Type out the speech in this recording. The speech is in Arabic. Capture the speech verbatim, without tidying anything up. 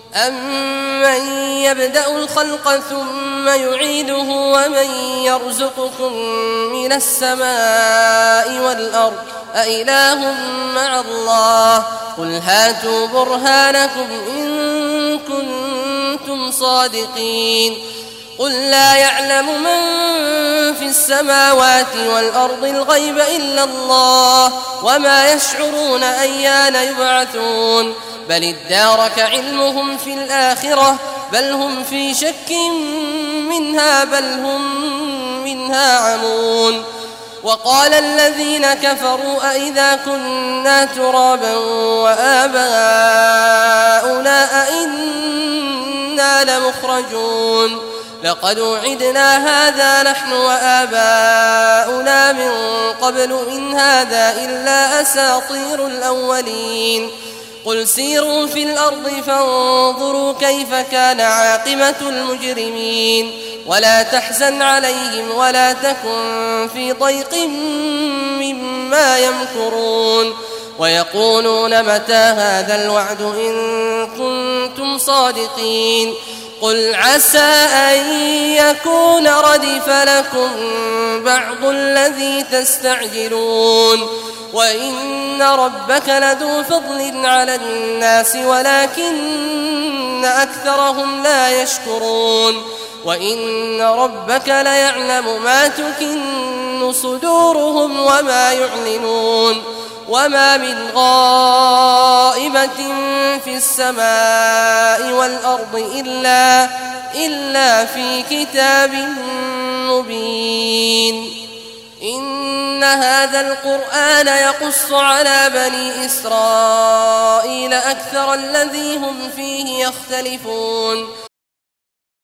أَمَّن يَبْدَأُ الْخَلْقَ ثُمَّ يُعِيدُهُ وَمَن يَرْزُقُكُم مِّنَ السَّمَاءِ وَالْأَرْضِ أَإِلَٰهٌ مَّعَ اللَّهِ قُلْ هَاتُوا بُرْهَانَكُمْ إِن كُنتُمْ صَادِقِينَ قُل لَّا يَعْلَمُ مَن فِي السَّمَاوَاتِ وَالْأَرْضِ الْغَيْبَ إِلَّا اللَّهُ وَمَا يَشْعُرُونَ أَيَّانَ يُبْعَثُونَ بَلِ ادَّارَكَ عِلْمُهُمْ فِي الْآخِرَةِ بَلْ هُمْ فِي شَكٍّ مِّنْهَا بَلْ هُم مِّنْهَا عَمُونَ وَقَالَ الَّذِينَ كَفَرُوا أَإِذَا كُنَّا تُرَابًا وَآبَاؤُنَا أَإِنَّا لَمُخْرَجُونَ لَقَدْ وُعِدْنَا هَٰذَا نَحْنُ وَآبَاؤُنَا مِن قَبْلُ إِنْ هَٰذَا إِلَّا أَسَاطِيرُ الْأَوَّلِينَ قُلْ سِيرُوا فِي الْأَرْضِ فَانظُرُوا كَيْفَ كَانَ عَاقِبَةُ الْمُجْرِمِينَ وَلَا تَحْزَنْ عَلَيْهِمْ وَلَا تَكُن فِي ضَيْقٍ مِّمَّا يَمْكُرُونَ وَيَقُولُونَ مَتَىٰ هَٰذَا الْوَعْدُ إِن كُنتُمْ صَادِقِينَ قُلْ عَسَىٰ أَن يَكُونَ رَدِفَ لَكُم بَعْضُ الَّذِي تَسْتَعْجِلُونَ وَإِنَّ رَبَّكَ لَذُو فَضْلٍ عَلَى النَّاسِ وَلَٰكِنَّ أَكْثَرَهُمْ لَا يَشْكُرُونَ وَإِنَّ رَبَّكَ لَيَعْلَمُ مَا تُكِنُّ صُدُورُهُمْ وَمَا يُعْلِنُونَ وَمَا مِنْ غَائِبَةٍ فِي السَّمَاءِ وَالْأَرْضِ إِلَّا إِلَّا فِي كِتَابٍ مُّبِينٍ إِنَّ هَٰذَا الْقُرْآنَ يَقُصُّ عَلَىٰ بَنِي إِسْرَائِيلَ أَكْثَرَ الَّذِي هُمْ فِيهِ يَخْتَلِفُونَ